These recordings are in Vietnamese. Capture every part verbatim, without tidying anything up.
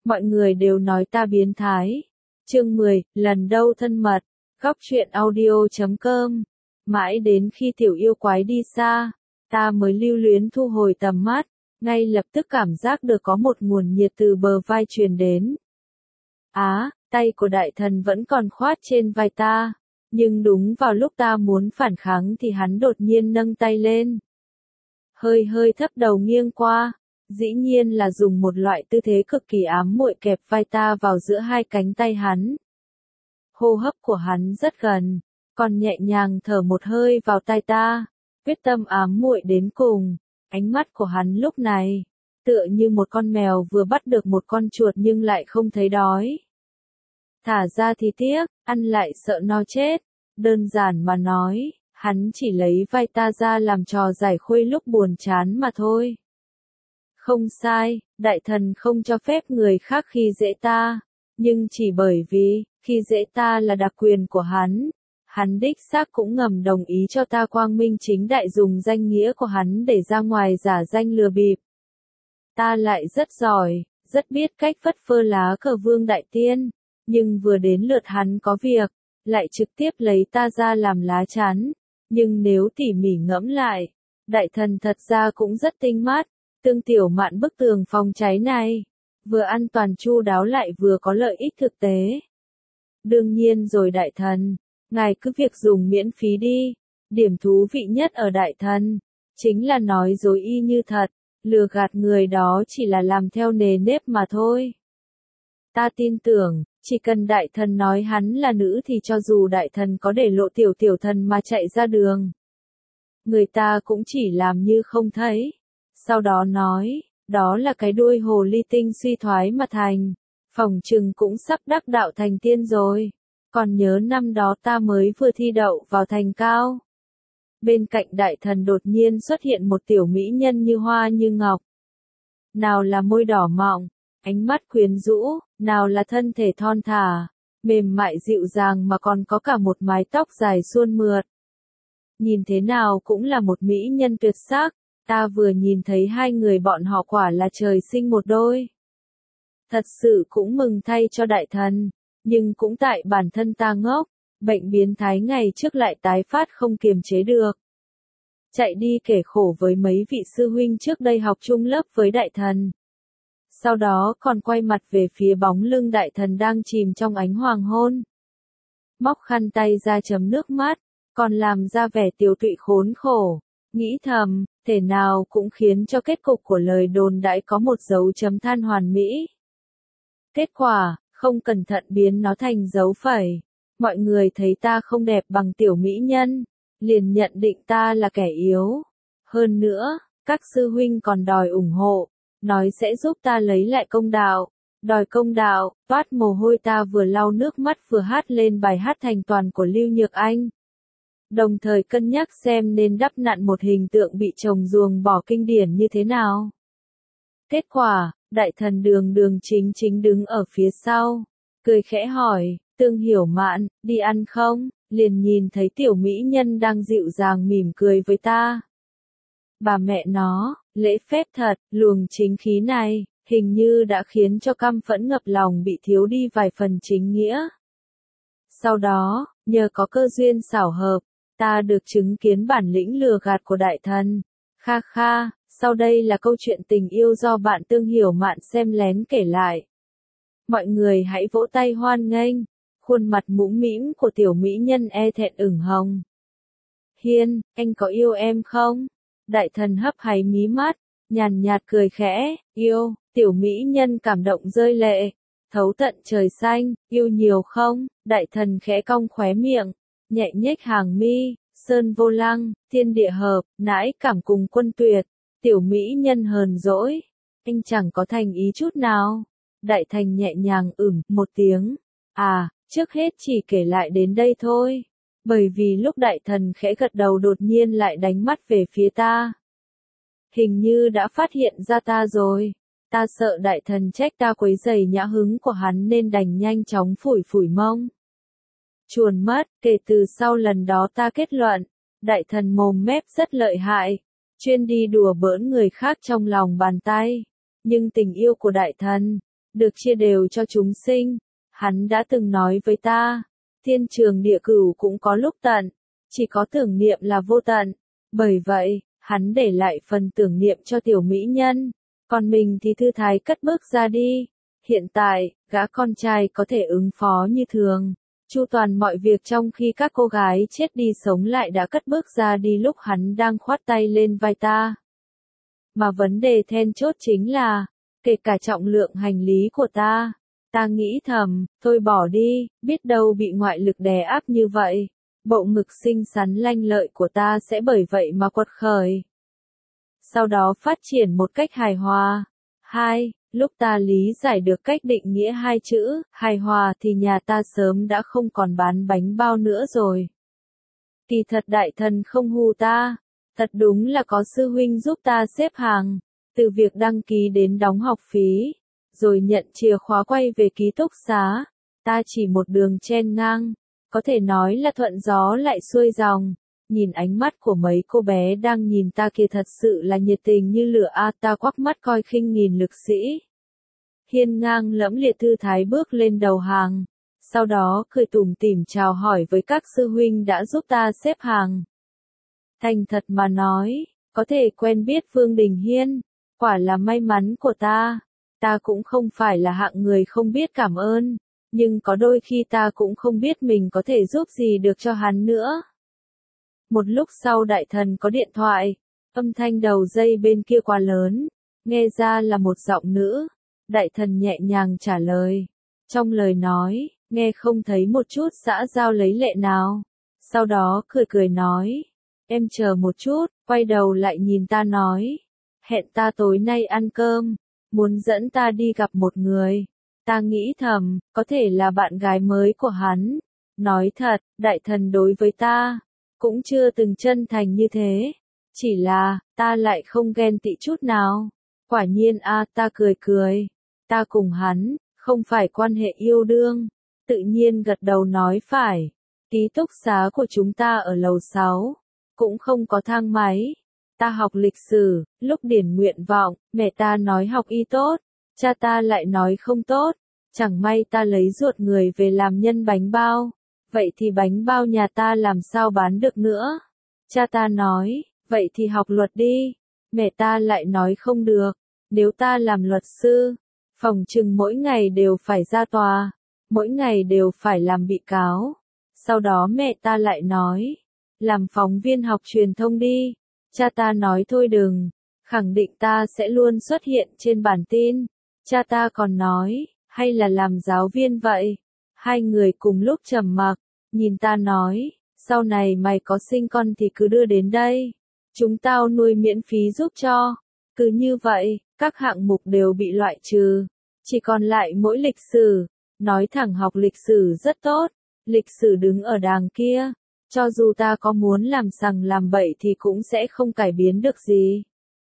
Mọi người đều nói ta biến thái. Chương mười, lần đầu thân mật. Góc truyện audio chấm com. Mãi đến khi tiểu yêu quái đi xa, ta mới lưu luyến thu hồi tầm mắt, ngay lập tức cảm giác được có một nguồn nhiệt từ bờ vai truyền đến. Á, tay của đại thần vẫn còn khoát trên vai ta, nhưng đúng vào lúc ta muốn phản kháng thì hắn đột nhiên nâng tay lên. Hơi hơi thấp đầu nghiêng qua, dĩ nhiên là dùng một loại tư thế cực kỳ ám muội kẹp vai ta vào giữa hai cánh tay hắn. Hô hấp của hắn rất gần, còn nhẹ nhàng thở một hơi vào tai ta, quyết tâm ám muội đến cùng. Ánh mắt của hắn lúc này, tựa như một con mèo vừa bắt được một con chuột nhưng lại không thấy đói. Thả ra thì tiếc, ăn lại sợ no chết. Đơn giản mà nói, hắn chỉ lấy vai ta ra làm trò giải khuây lúc buồn chán mà thôi. Không sai, đại thần không cho phép người khác khi dễ ta, nhưng chỉ bởi vì, khi dễ ta là đặc quyền của hắn. Hắn đích xác cũng ngầm đồng ý cho ta quang minh chính đại dùng danh nghĩa của hắn để ra ngoài giả danh lừa bịp. Ta lại rất giỏi, rất biết cách phất phơ lá cờ vương đại tiên, nhưng vừa đến lượt hắn có việc, lại trực tiếp lấy ta ra làm lá chắn. Nhưng nếu tỉ mỉ ngẫm lại, đại thần thật ra cũng rất tinh mắt, tương tiểu mạn bức tường phòng cháy này, vừa an toàn chu đáo lại vừa có lợi ích thực tế. Đương nhiên rồi đại thần, ngài cứ việc dùng miễn phí đi. Điểm thú vị nhất ở đại thần, chính là nói dối y như thật, lừa gạt người đó chỉ là làm theo nề nếp mà thôi. Ta tin tưởng, chỉ cần đại thần nói hắn là nữ thì cho dù đại thần có để lộ tiểu tiểu thần mà chạy ra đường, người ta cũng chỉ làm như không thấy. Sau đó nói, đó là cái đuôi hồ ly tinh suy thoái mà thành, phỏng chừng cũng sắp đắc đạo thành tiên rồi. Còn nhớ năm đó ta mới vừa thi đậu vào thành cao. Bên cạnh đại thần đột nhiên xuất hiện một tiểu mỹ nhân như hoa như ngọc. Nào là môi đỏ mọng, ánh mắt quyến rũ, nào là thân thể thon thả, mềm mại dịu dàng mà còn có cả một mái tóc dài suôn mượt. Nhìn thế nào cũng là một mỹ nhân tuyệt sắc, ta vừa nhìn thấy hai người bọn họ quả là trời sinh một đôi. Thật sự cũng mừng thay cho đại thần. Nhưng cũng tại bản thân ta ngốc, bệnh biến thái ngày trước lại tái phát không kiềm chế được. Chạy đi kể khổ với mấy vị sư huynh trước đây học chung lớp với đại thần. Sau đó còn quay mặt về phía bóng lưng đại thần đang chìm trong ánh hoàng hôn. Móc khăn tay ra chấm nước mắt, còn làm ra vẻ tiều tụy khốn khổ. Nghĩ thầm, thể nào cũng khiến cho kết cục của lời đồn đãi có một dấu chấm than hoàn mỹ. Kết quả, không cẩn thận biến nó thành dấu phẩy. Mọi người thấy ta không đẹp bằng tiểu mỹ nhân, liền nhận định ta là kẻ yếu. Hơn nữa, các sư huynh còn đòi ủng hộ, nói sẽ giúp ta lấy lại công đạo. Đòi công đạo, toát mồ hôi ta vừa lau nước mắt vừa hát lên bài hát thành toàn của Lưu Nhược Anh. Đồng thời cân nhắc xem nên đắp nặn một hình tượng bị chồng ruồng bỏ kinh điển như thế nào. Kết quả, đại thần đường đường chính chính đứng ở phía sau, cười khẽ hỏi, Tương Hiểu Mạn, đi ăn không? Liền nhìn thấy tiểu mỹ nhân đang dịu dàng mỉm cười với ta. Bà mẹ nó, lễ phép thật, luồng chính khí này, hình như đã khiến cho căm phẫn ngập lòng bị thiếu đi vài phần chính nghĩa. Sau đó, nhờ có cơ duyên xảo hợp, ta được chứng kiến bản lĩnh lừa gạt của đại thần. Kha kha. Sau đây là câu chuyện tình yêu do bạn Tương Hiểu Mạn xem lén kể lại. Mọi người hãy vỗ tay hoan nghênh. Khuôn mặt mũm mĩm của tiểu mỹ nhân e thẹn ửng hồng. Hiên, anh có yêu em không? Đại thần hấp háy mí mắt, nhàn nhạt cười khẽ, yêu. Tiểu mỹ nhân cảm động rơi lệ. Thấu tận trời xanh, yêu nhiều không? Đại thần khẽ cong khóe miệng, nhẹ nhếch hàng mi, sơn vô lăng, thiên địa hợp, nãi cảm cùng quân tuyệt. Tiểu mỹ nhân hờn dỗi, anh chẳng có thành ý chút nào. Đại thành nhẹ nhàng ửng một tiếng. À, trước hết chỉ kể lại đến đây thôi. Bởi vì lúc đại thần khẽ gật đầu đột nhiên lại đánh mắt về phía ta. Hình như đã phát hiện ra ta rồi. Ta sợ đại thần trách ta quấy rầy nhã hứng của hắn nên đành nhanh chóng phủi phủi mông. Chuồn mất, kể từ sau lần đó ta kết luận, đại thần mồm mép rất lợi hại. Chuyên đi đùa bỡn người khác trong lòng bàn tay. Nhưng tình yêu của đại thần, được chia đều cho chúng sinh. Hắn đã từng nói với ta, thiên trường địa cửu cũng có lúc tận, chỉ có tưởng niệm là vô tận. Bởi vậy, hắn để lại phần tưởng niệm cho tiểu mỹ nhân, còn mình thì thư thái cất bước ra đi. Hiện tại, gã con trai có thể ứng phó như thường, chu toàn mọi việc, trong khi các cô gái chết đi sống lại đã cất bước ra đi lúc hắn đang khoát tay lên vai ta. Mà vấn đề then chốt chính là, kể cả trọng lượng hành lý của ta, ta nghĩ thầm, thôi bỏ đi, biết đâu bị ngoại lực đè áp như vậy, bộ ngực xinh xắn lanh lợi của ta sẽ bởi vậy mà quật khởi. Sau đó phát triển một cách hài hòa. Hai, lúc ta lý giải được cách định nghĩa hai chữ, hài hòa thì nhà ta sớm đã không còn bán bánh bao nữa rồi. Kỳ thật đại thần không hù ta, thật đúng là có sư huynh giúp ta xếp hàng, từ việc đăng ký đến đóng học phí, rồi nhận chìa khóa quay về ký túc xá, ta chỉ một đường chen ngang, có thể nói là thuận gió lại xuôi dòng. Nhìn ánh mắt của mấy cô bé đang nhìn ta kia thật sự là nhiệt tình như lửa a, ta quắc mắt coi khinh nghìn lực sĩ. Hiên ngang lẫm liệt thư thái bước lên đầu hàng, sau đó cười tủm tỉm chào hỏi với các sư huynh đã giúp ta xếp hàng. Thành thật mà nói, có thể quen biết Vương Đình Hiên, quả là may mắn của ta. Ta cũng không phải là hạng người không biết cảm ơn, nhưng có đôi khi ta cũng không biết mình có thể giúp gì được cho hắn nữa. Một lúc sau đại thần có điện thoại, âm thanh đầu dây bên kia quá lớn, nghe ra là một giọng nữ. Đại thần nhẹ nhàng trả lời, trong lời nói, nghe không thấy một chút xã giao lấy lệ nào. Sau đó cười cười nói, em chờ một chút, quay đầu lại nhìn ta nói, hẹn ta tối nay ăn cơm, muốn dẫn ta đi gặp một người. Ta nghĩ thầm, có thể là bạn gái mới của hắn. Nói thật, đại thần đối với ta cũng chưa từng chân thành như thế. Chỉ là, ta lại không ghen tị chút nào. Quả nhiên a, ta cười cười. Ta cùng hắn, không phải quan hệ yêu đương. Tự nhiên gật đầu nói phải. Ký túc xá của chúng ta ở lầu sáu. Cũng không có thang máy. Ta học lịch sử, lúc điển nguyện vọng, mẹ ta nói học y tốt. Cha ta lại nói không tốt. Chẳng may ta lấy ruột người về làm nhân bánh bao. Vậy thì bánh bao nhà ta làm sao bán được nữa? Cha ta nói, vậy thì học luật đi. Mẹ ta lại nói không được. Nếu ta làm luật sư, phỏng chừng mỗi ngày đều phải ra tòa. Mỗi ngày đều phải làm bị cáo. Sau đó mẹ ta lại nói, làm phóng viên học truyền thông đi. Cha ta nói thôi đừng, khẳng định ta sẽ luôn xuất hiện trên bản tin. Cha ta còn nói, hay là làm giáo viên vậy? Hai người cùng lúc trầm mặc, nhìn ta nói, sau này mày có sinh con thì cứ đưa đến đây. Chúng tao nuôi miễn phí giúp cho. Cứ như vậy, các hạng mục đều bị loại trừ. Chỉ còn lại mỗi lịch sử. Nói thẳng học lịch sử rất tốt. Lịch sử đứng ở đàng kia. Cho dù ta có muốn làm sằng làm bậy thì cũng sẽ không cải biến được gì.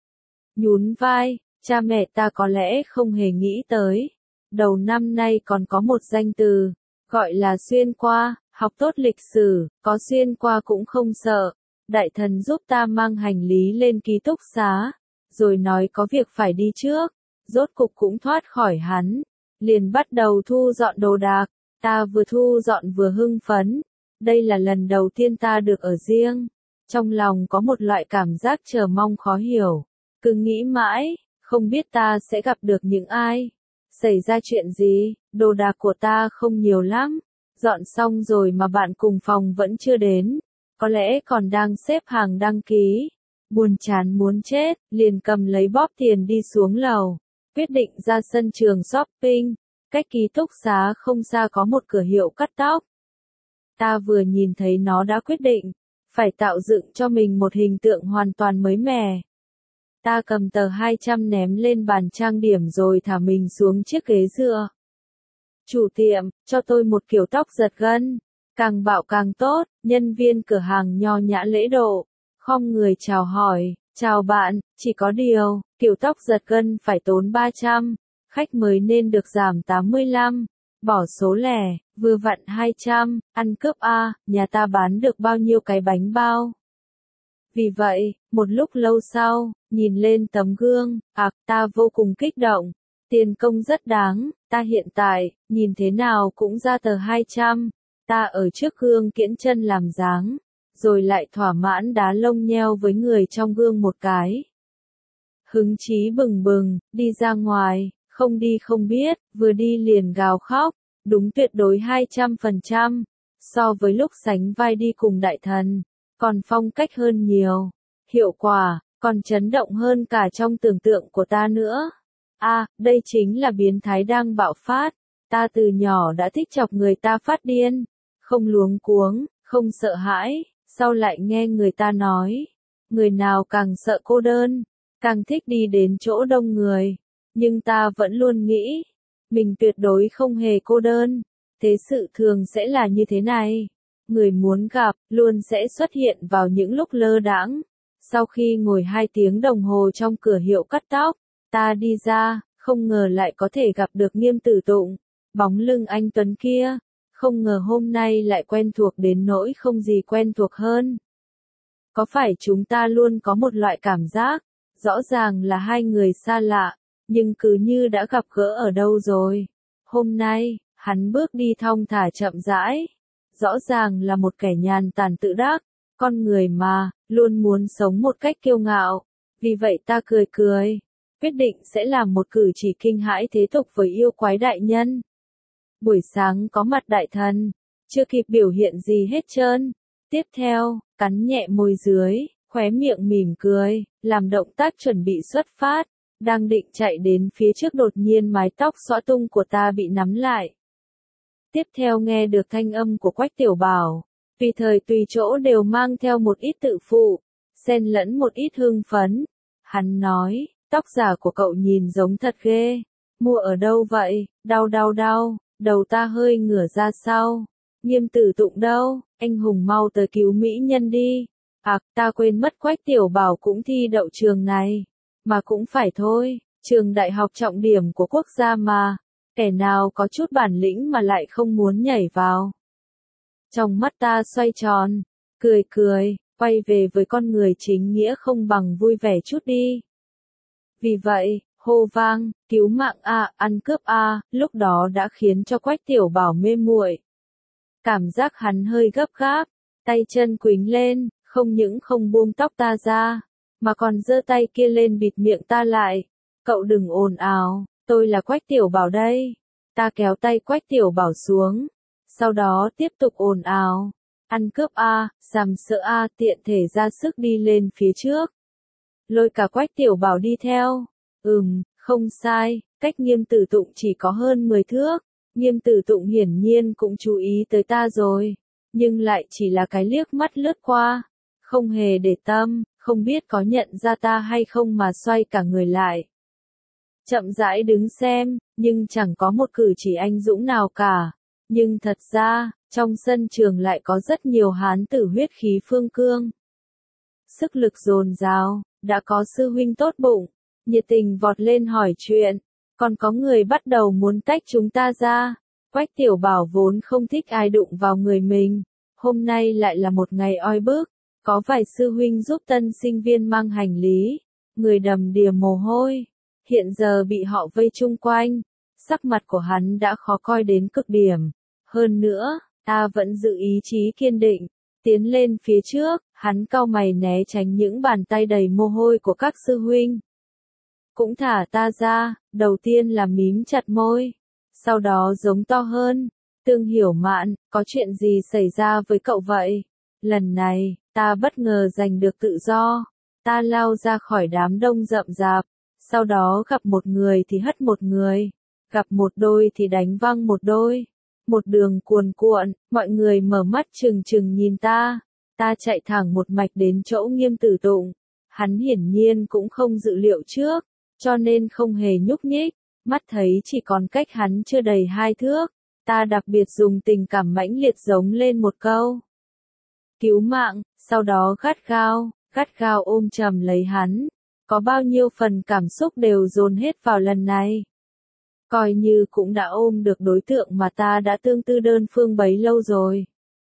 Nhún vai, cha mẹ ta có lẽ không hề nghĩ tới. Đầu năm nay còn có một danh từ, gọi là xuyên qua, học tốt lịch sử, có xuyên qua cũng không sợ. Đại thần giúp ta mang hành lý lên ký túc xá, rồi nói có việc phải đi trước, rốt cục cũng thoát khỏi hắn, liền bắt đầu thu dọn đồ đạc, ta vừa thu dọn vừa hưng phấn, đây là lần đầu tiên ta được ở riêng, trong lòng có một loại cảm giác chờ mong khó hiểu, cứ nghĩ mãi, không biết ta sẽ gặp được những ai. Xảy ra chuyện gì, đồ đạc của ta không nhiều lắm, dọn xong rồi mà bạn cùng phòng vẫn chưa đến, có lẽ còn đang xếp hàng đăng ký, buồn chán muốn chết, liền cầm lấy bóp tiền đi xuống lầu, quyết định ra sân trường shopping, cách ký túc xá không xa có một cửa hiệu cắt tóc. Ta vừa nhìn thấy nó đã quyết định, phải tạo dựng cho mình một hình tượng hoàn toàn mới mẻ. Ta cầm tờ hai trăm ném lên bàn trang điểm rồi thả mình xuống chiếc ghế dựa. Chủ tiệm, cho tôi một kiểu tóc giật gân. Càng bạo càng tốt, nhân viên cửa hàng nho nhã lễ độ. Khom người chào hỏi, chào bạn, chỉ có điều, kiểu tóc giật gân phải tốn ba trăm, khách mới nên được giảm tám mươi lăm. Bỏ số lẻ, vừa vặn hai trăm, ăn cướp a, nhà ta bán được bao nhiêu cái bánh bao. Vì vậy, một lúc lâu sau, nhìn lên tấm gương, ạc ta vô cùng kích động, Tiền công rất đáng, ta hiện tại, nhìn thế nào cũng ra tờ hai trăm, ta ở trước gương kiễng chân làm dáng, rồi lại thỏa mãn đá lông nheo với người trong gương một cái. Hứng chí bừng bừng, đi ra ngoài, không đi không biết, vừa đi liền gào khóc, đúng tuyệt đối hai trăm phần trăm, so với lúc sánh vai đi cùng đại thần, còn phong cách hơn nhiều, hiệu quả, còn chấn động hơn cả trong tưởng tượng của ta nữa. A, đây chính là biến thái đang bạo phát, ta từ nhỏ đã thích chọc người ta phát điên, không luống cuống, không sợ hãi, sau lại nghe người ta nói, người nào càng sợ cô đơn, càng thích đi đến chỗ đông người, nhưng ta vẫn luôn nghĩ, mình tuyệt đối không hề cô đơn, thế sự thường sẽ là như thế này, người muốn gặp, luôn sẽ xuất hiện vào những lúc lơ đãng. Sau khi ngồi hai tiếng đồng hồ trong cửa hiệu cắt tóc, ta đi ra, không ngờ lại có thể gặp được Nghiêm Tử Tụng, bóng lưng anh tuấn kia, không ngờ hôm nay lại quen thuộc đến nỗi không gì quen thuộc hơn. Có phải chúng ta luôn có một loại cảm giác, rõ ràng là hai người xa lạ, nhưng cứ như đã gặp gỡ ở đâu rồi. Hôm nay, hắn bước đi thong thả chậm rãi, rõ ràng là một kẻ nhàn tản tự đắc, con người mà, luôn muốn sống một cách kiêu ngạo, vì vậy ta cười cười, quyết định sẽ làm một cử chỉ kinh hãi thế tục với yêu quái đại nhân. Buổi sáng có mặt đại thần, chưa kịp biểu hiện gì hết trơn, tiếp theo, cắn nhẹ môi dưới, khóe miệng mỉm cười, làm động tác chuẩn bị xuất phát, đang định chạy đến phía trước đột nhiên mái tóc xõa tung của ta bị nắm lại. Tiếp theo nghe được thanh âm của Quách Tiểu Bảo, tùy thời tùy chỗ đều mang theo một ít tự phụ, xen lẫn một ít hưng phấn. Hắn nói, tóc giả của cậu nhìn giống thật ghê, mua ở đâu vậy, đau đau đau, đầu ta hơi ngửa ra sau. Nghiêm Tử Tụng đâu, anh hùng mau tới cứu mỹ nhân đi. À, ta quên mất Quách Tiểu Bảo cũng thi đậu trường này, mà cũng phải thôi, trường đại học trọng điểm của quốc gia mà, kẻ nào có chút bản lĩnh mà lại không muốn nhảy vào. Trong mắt ta xoay tròn, cười cười, quay về với con người chính nghĩa không bằng vui vẻ chút đi. Vì vậy, hô vang, cứu mạng a, ăn cướp a, lúc đó đã khiến cho Quách Tiểu Bảo mê muội. Cảm giác hắn hơi gấp gáp, tay chân quỳnh lên, không những không buông tóc ta ra, mà còn giơ tay kia lên bịt miệng ta lại. Cậu đừng ồn ào, tôi là Quách Tiểu Bảo đây. Ta kéo tay Quách Tiểu Bảo xuống, sau đó tiếp tục ồn ào. Ăn cướp a, sàm sỡ a, tiện thể ra sức đi lên phía trước. Lôi cả Quách Tiểu Bảo đi theo. Ừm, không sai, cách Nghiêm Tử Tụng chỉ có hơn mười thước. Nghiêm Tử Tụng hiển nhiên cũng chú ý tới ta rồi, nhưng lại chỉ là cái liếc mắt lướt qua, không hề để tâm, không biết có nhận ra ta hay không mà xoay cả người lại. Chậm rãi đứng xem, nhưng chẳng có một cử chỉ anh dũng nào cả. Nhưng thật ra, trong sân trường lại có rất nhiều hán tử huyết khí phương cương. Sức lực dồn dào, đã có sư huynh tốt bụng, nhiệt tình vọt lên hỏi chuyện, còn có người bắt đầu muốn tách chúng ta ra. Quách Tiểu Bảo vốn không thích ai đụng vào người mình, hôm nay lại là một ngày oi bức, có vài sư huynh giúp tân sinh viên mang hành lý, người đầm đìa mồ hôi, hiện giờ bị họ vây chung quanh, sắc mặt của hắn đã khó coi đến cực điểm. Hơn nữa, ta vẫn giữ ý chí kiên định, tiến lên phía trước, hắn cau mày né tránh những bàn tay đầy mồ hôi của các sư huynh. Cũng thả ta ra, đầu tiên là mím chặt môi, sau đó giống to hơn, Tương Hiểu Mạn, có chuyện gì xảy ra với cậu vậy? Lần này, ta bất ngờ giành được tự do, ta lao ra khỏi đám đông rậm rạp, sau đó gặp một người thì hất một người, gặp một đôi thì đánh văng một đôi, một đường cuồn cuộn, mọi người mở mắt trừng trừng nhìn ta, ta chạy thẳng một mạch đến chỗ Nghiêm Tử Tụng, hắn hiển nhiên cũng không dự liệu trước, cho nên không hề nhúc nhích, mắt thấy chỉ còn cách hắn chưa đầy hai thước, ta đặc biệt dùng tình cảm mãnh liệt giống lên một câu. Cứu mạng, sau đó gắt gao, gắt gao ôm chầm lấy hắn, có bao nhiêu phần cảm xúc đều dồn hết vào lần này. Coi như cũng đã ôm được đối tượng mà ta đã tương tư đơn phương bấy lâu rồi.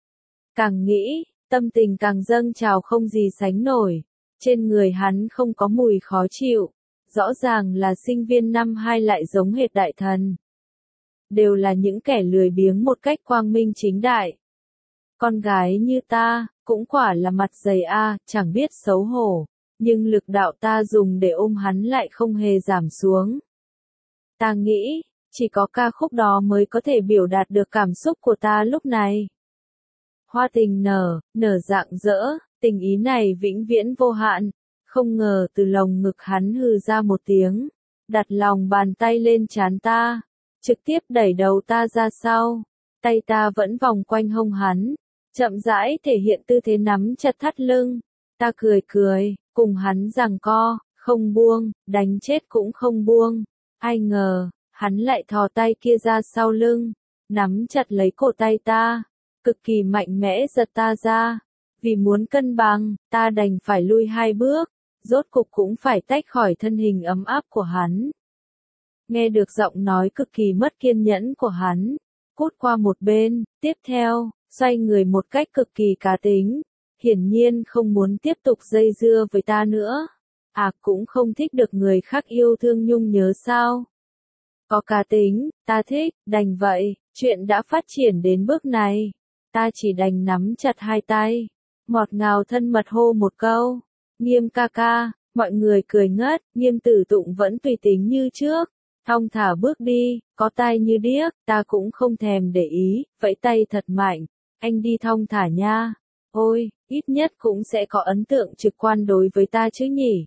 Càng nghĩ, tâm tình càng dâng trào không gì sánh nổi, trên người hắn không có mùi khó chịu, rõ ràng là sinh viên năm hai lại giống hệt đại thần. Đều là những kẻ lười biếng một cách quang minh chính đại. Con gái như ta, cũng quả là mặt dày a, chẳng biết xấu hổ, nhưng lực đạo ta dùng để ôm hắn lại không hề giảm xuống. Ta nghĩ, chỉ có ca khúc đó mới có thể biểu đạt được cảm xúc của ta lúc này. Hoa tình nở, nở rạng rỡ, tình ý này vĩnh viễn vô hạn, không ngờ từ lồng ngực hắn hừ ra một tiếng, đặt lòng bàn tay lên trán ta, trực tiếp đẩy đầu ta ra sau, tay ta vẫn vòng quanh hông hắn, chậm rãi thể hiện tư thế nắm chặt thắt lưng, ta cười cười, cùng hắn giằng co, không buông, đánh chết cũng không buông, ai ngờ, hắn lại thò tay kia ra sau lưng, nắm chặt lấy cổ tay ta, cực kỳ mạnh mẽ giật ta ra, vì muốn cân bằng, ta đành phải lui hai bước, rốt cục cũng phải tách khỏi thân hình ấm áp của hắn. Nghe được giọng nói cực kỳ mất kiên nhẫn của hắn, cút qua một bên, tiếp theo, xoay người một cách cực kỳ cá tính, hiển nhiên không muốn tiếp tục dây dưa với ta nữa. À cũng không thích được người khác yêu thương nhung nhớ sao? Có cá tính, ta thích, đành vậy, chuyện đã phát triển đến bước này. Ta chỉ đành nắm chặt hai tay, ngọt ngào thân mật hô một câu, Nghiêm ca ca, mọi người cười ngất, Nghiêm Tử Tụng vẫn tùy tính như trước, thong thả bước đi, có tai như điếc, ta cũng không thèm để ý, vẫy tay thật mạnh, anh đi thong thả nha, ôi, ít nhất cũng sẽ có ấn tượng trực quan đối với ta chứ nhỉ.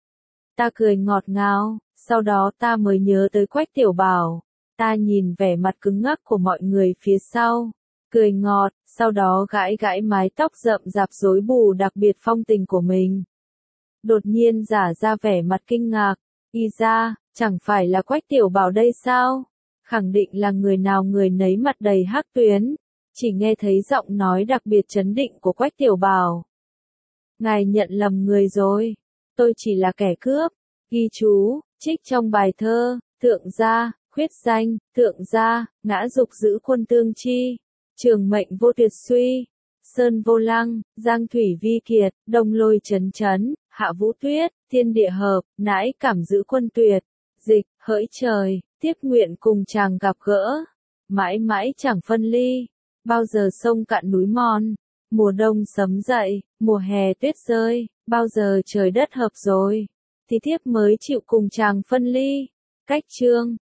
Ta cười ngọt ngào, sau đó ta mới nhớ tới Quách Tiểu Bảo, ta nhìn vẻ mặt cứng ngắc của mọi người phía sau, cười ngọt, sau đó gãi gãi mái tóc rậm rạp rối bù đặc biệt phong tình của mình. Đột nhiên giả ra vẻ mặt kinh ngạc, y ra, chẳng phải là Quách Tiểu Bảo đây sao? Khẳng định là người nào người nấy mặt đầy hắc tuyến, chỉ nghe thấy giọng nói đặc biệt chấn định của Quách Tiểu Bảo. Ngài nhận lầm người rồi, tôi chỉ là kẻ cướp, ghi chú, trích trong bài thơ, thượng gia, khuyết danh, thượng gia, ngã dục giữ quân tương chi, trường mệnh vô tuyệt suy, sơn vô lăng, giang thủy vi kiệt, đông lôi chấn chấn, hạ vũ tuyết, thiên địa hợp, nãi cảm giữ quân tuyệt, dịch, hỡi trời, tiếp nguyện cùng chàng gặp gỡ, mãi mãi chẳng phân ly, bao giờ sông cạn núi mòn, mùa đông sấm dậy, mùa hè tuyết rơi, bao giờ trời đất hợp rồi, thì thiếp mới chịu cùng chàng phân ly. Cách chương